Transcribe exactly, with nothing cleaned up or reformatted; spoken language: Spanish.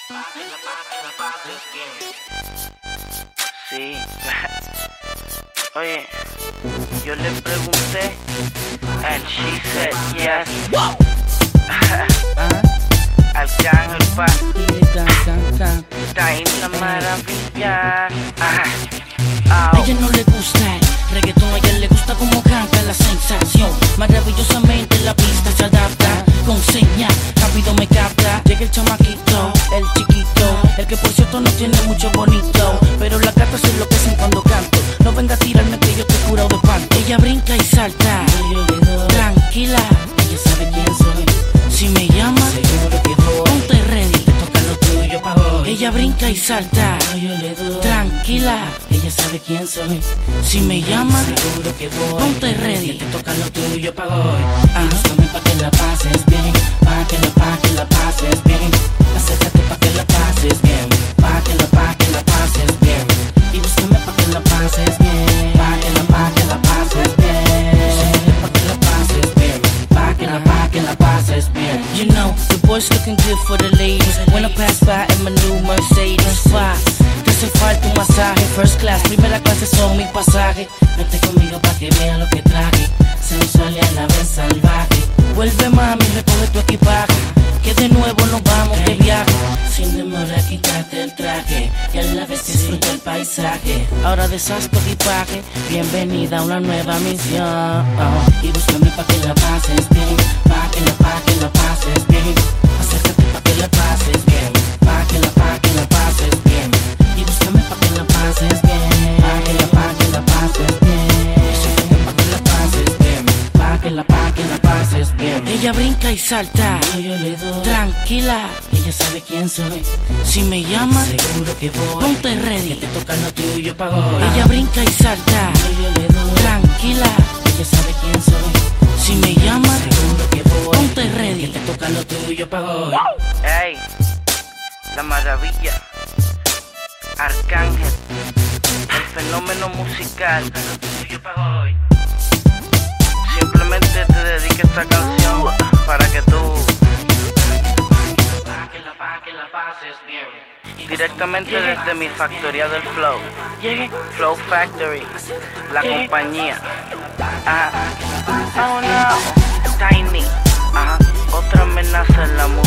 Sí. Oye, yo le pregunté and she said yes. Arcángel pa, está en la maravilla. A ella no le gusta el reggaetón, a ella le gusta como canta la sensación. Maravillosamente la pista se adapta, con señas, rápido me capta. Llega el chamaquito, el chiquito, el que por cierto no tiene mucho bonito, pero las gatas se enloquecen cuando canto. No venga a tirarme que yo te he curado de panto. Ella brinca y salta, tranquila, ella sabe quién soy. Si me llama, seguro que voy. Ponte ready, te toca lo tuyo pa' hoy. Ella brinca y salta, yo le doy. Tranquila, ella sabe quién soy. Si me llama, seguro que voy. Ponte ready, te toca lo tuyo pa' hoy. Búscame pa' que la pases bien, pa' que la, pa' que la pases bien. Acércate pa' que la pases bien, pa' que la, pa' que la pases bien. Y búscame pa' que la pases bien, pa' que la, pa' que la pases bien. Búscame pa' que la pases bien, pa' que la, pa' que la pases bien. You know, the boys looking good for the ladies. When I pass by in my new Mercedes Fox, te hace falta un masaje. First class, primera clase son mi pasaje. Vente conmigo pa' que vea lo que traje. Sensual y a la vez salvaje. Vuelve mami, recoge tu equipaje, que de nuevo nos vamos de viaje. Sin demora quítate el traje y a la vez disfruta el paisaje. Ahora deshaz tu equipaje, bienvenida a una nueva misión. Y búscame pa' que la pases bien, pa' que la, pa' que la pases bien. Acércate pa' que la pases bien, pa' que la, pa' que la pases bien. Y búscame pa' que la pases bien, pa' que la, pa' que la pases bien. Acércate pa' que la pases bien, pa' que la, pa' que la pases bien. Ella brinca y salta, yo le doy. Tranquila, ella sabe quién soy. Si me llama, seguro que voy. Ponte ready, te toca lo tuyo pa' hoy. Ella brinca y salta, yo le doy. Tranquila, ella sabe quién soy. Si me llama, seguro que voy. Ponte ready, te toca lo tuyo pa' hoy. Ey, la maravilla, Arcángel, el fenómeno musical, lo tuyo pa' hoy. Simplemente te dedico esta canción para que tú directamente desde mi factoría del Flow, Flow Factory, la compañía. Ah, oh no, Tiny, ah, otra amenaza en la